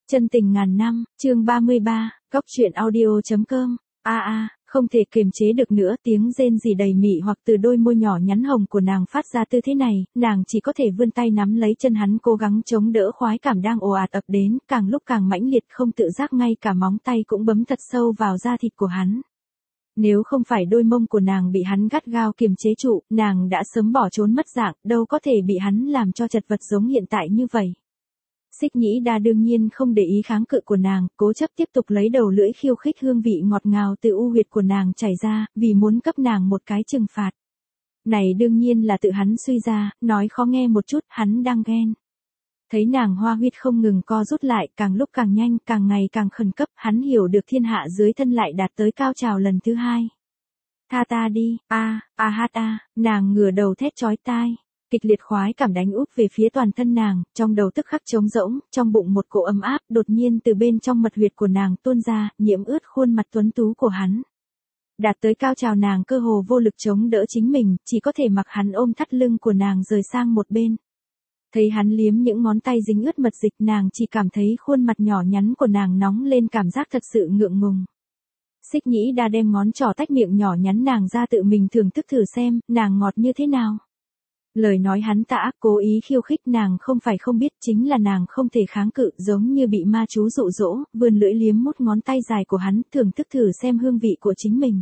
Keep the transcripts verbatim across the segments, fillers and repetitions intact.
Chân tình ngàn năm, chương ba mươi ba, Cóc truyện audio.com. A a, không thể kiềm chế được nữa, tiếng rên rỉ đầy mị hoặc từ đôi môi nhỏ nhắn hồng của nàng phát ra tư thế này, nàng chỉ có thể vươn tay nắm lấy chân hắn cố gắng chống đỡ khoái cảm đang ồ ạt ập đến, càng lúc càng mãnh liệt, không tự giác ngay cả móng tay cũng bấm thật sâu vào da thịt của hắn. Nếu không phải đôi mông của nàng bị hắn gắt gao kiềm chế trụ, nàng đã sớm bỏ trốn mất dạng, đâu có thể bị hắn làm cho chật vật giống hiện tại như vậy. Xích Nhĩ Đa đương nhiên không để ý kháng cự của nàng, cố chấp tiếp tục lấy đầu lưỡi khiêu khích hương vị ngọt ngào từ u huyệt của nàng chảy ra, vì muốn cấp nàng một cái trừng phạt. Này đương nhiên là tự hắn suy ra, nói khó nghe một chút, hắn đang ghen. Thấy nàng hoa huyết không ngừng co rút lại, càng lúc càng nhanh, càng ngày càng khẩn cấp, hắn hiểu được thiên hạ dưới thân lại đạt tới cao trào lần thứ hai. Tha ta đi, a, a hát a, nàng ngửa đầu thét chói tai. Kịch liệt khoái cảm đánh úp về phía toàn thân nàng, trong đầu tức khắc trống rỗng, trong bụng một cỗ ấm áp đột nhiên từ bên trong mật huyệt của nàng tuôn ra, nhiễm ướt khuôn mặt tuấn tú của hắn. Đạt tới cao trào nàng cơ hồ vô lực chống đỡ chính mình, chỉ có thể mặc hắn ôm thắt lưng của nàng rời sang một bên. Thấy hắn liếm những ngón tay dính ướt mật dịch, nàng chỉ cảm thấy khuôn mặt nhỏ nhắn của nàng nóng lên, cảm giác thật sự ngượng ngùng. Xích Nhĩ Đa đem ngón trỏ tách miệng nhỏ nhắn nàng ra tự mình thưởng thức thử xem, nàng ngọt như thế nào. Lời nói hắn ta ác cố ý khiêu khích nàng không phải không biết, chính là nàng không thể kháng cự, giống như bị ma chú dụ dỗ, vươn lưỡi liếm mút ngón tay dài của hắn, thưởng thức thử xem hương vị của chính mình.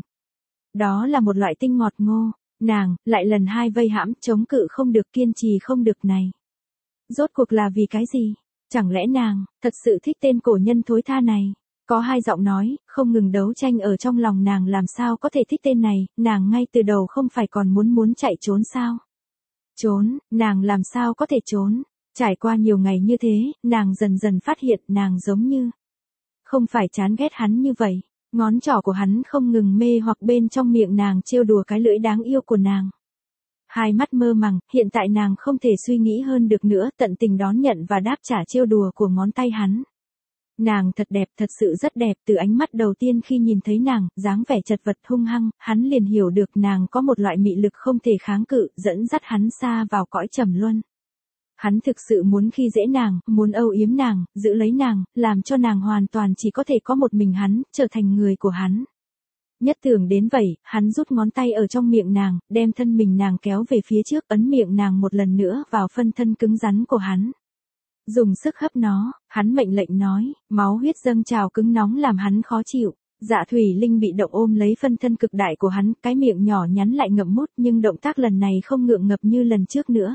Đó là một loại tinh ngọt ngô, nàng, lại lần hai vây hãm, chống cự không được, kiên trì không được này. Rốt cuộc là vì cái gì? Chẳng lẽ nàng, thật sự thích tên cổ nhân thối tha này? Có hai giọng nói, không ngừng đấu tranh ở trong lòng nàng, làm sao có thể thích tên này, nàng ngay từ đầu không phải còn muốn muốn chạy trốn sao? Trốn, nàng làm sao có thể trốn? Trải qua nhiều ngày như thế, nàng dần dần phát hiện nàng giống như không phải chán ghét hắn như vậy. Ngón trỏ của hắn không ngừng mê hoặc bên trong miệng nàng, trêu đùa cái lưỡi đáng yêu của nàng. Hai mắt mơ màng, hiện tại nàng không thể suy nghĩ hơn được nữa, tận tình đón nhận và đáp trả trêu đùa của ngón tay hắn. Nàng thật đẹp, thật sự rất đẹp, từ ánh mắt đầu tiên khi nhìn thấy nàng, dáng vẻ chật vật hung hăng, hắn liền hiểu được nàng có một loại mị lực không thể kháng cự, dẫn dắt hắn xa vào cõi trầm luân. Hắn thực sự muốn khi dễ nàng, muốn âu yếm nàng, giữ lấy nàng, làm cho nàng hoàn toàn chỉ có thể có một mình hắn, trở thành người của hắn. Nhất tưởng đến vậy, hắn rút ngón tay ở trong miệng nàng, đem thân mình nàng kéo về phía trước, ấn miệng nàng một lần nữa vào phân thân cứng rắn của hắn. Dùng sức hấp nó, hắn mệnh lệnh nói, máu huyết dâng trào cứng nóng làm hắn khó chịu. Dạ Thủy Linh bị động ôm lấy phân thân cực đại của hắn, cái miệng nhỏ nhắn lại ngậm mút, nhưng động tác lần này không ngượng ngập như lần trước nữa.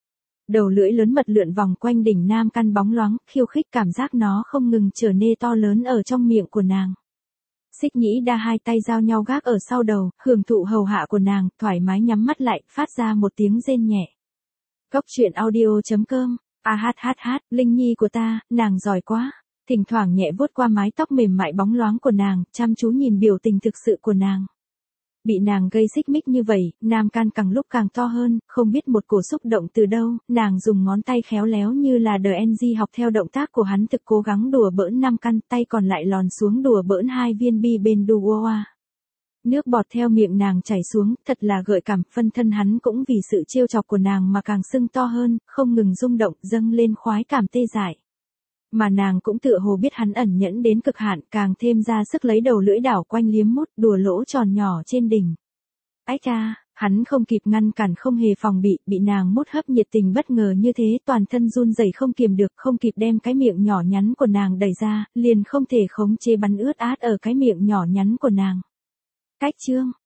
Đầu lưỡi lớn mật lượn vòng quanh đỉnh nam căn bóng loáng, khiêu khích, cảm giác nó không ngừng trở nên to lớn ở trong miệng của nàng. Xích Nhĩ Đa hai tay giao nhau gác ở sau đầu, hưởng thụ hầu hạ của nàng, thoải mái nhắm mắt lại, phát ra một tiếng rên nhẹ. Cóc truyện audio.com. A hát hát hát, Linh Nhi của ta, nàng giỏi quá. Thỉnh thoảng nhẹ vuốt qua mái tóc mềm mại bóng loáng của nàng, chăm chú nhìn biểu tình thực sự của nàng. Bị nàng gây xích mích như vậy, nam can càng lúc càng to hơn, không biết một cổ xúc động từ đâu, nàng dùng ngón tay khéo léo như là đờ en giê học theo động tác của hắn, thực cố gắng đùa bỡn nam căn, tay còn lại lòn xuống đùa bỡn hai viên bi bên đu oa. Nước bọt theo miệng nàng chảy xuống, thật là gợi cảm, phân thân hắn cũng vì sự trêu chọc của nàng mà càng sưng to hơn, không ngừng rung động, dâng lên khoái cảm tê dại. Mà nàng cũng tựa hồ biết hắn ẩn nhẫn đến cực hạn, càng thêm ra sức lấy đầu lưỡi đảo quanh liếm mút, đùa lỗ tròn nhỏ trên đỉnh. Ách ca, hắn không kịp ngăn cản, không hề phòng bị, bị nàng mút hấp nhiệt tình bất ngờ như thế, toàn thân run rẩy không kiềm được, không kịp đem cái miệng nhỏ nhắn của nàng đẩy ra, liền không thể khống chế bắn ướt át ở cái miệng nhỏ nhắn của nàng. Cách chương,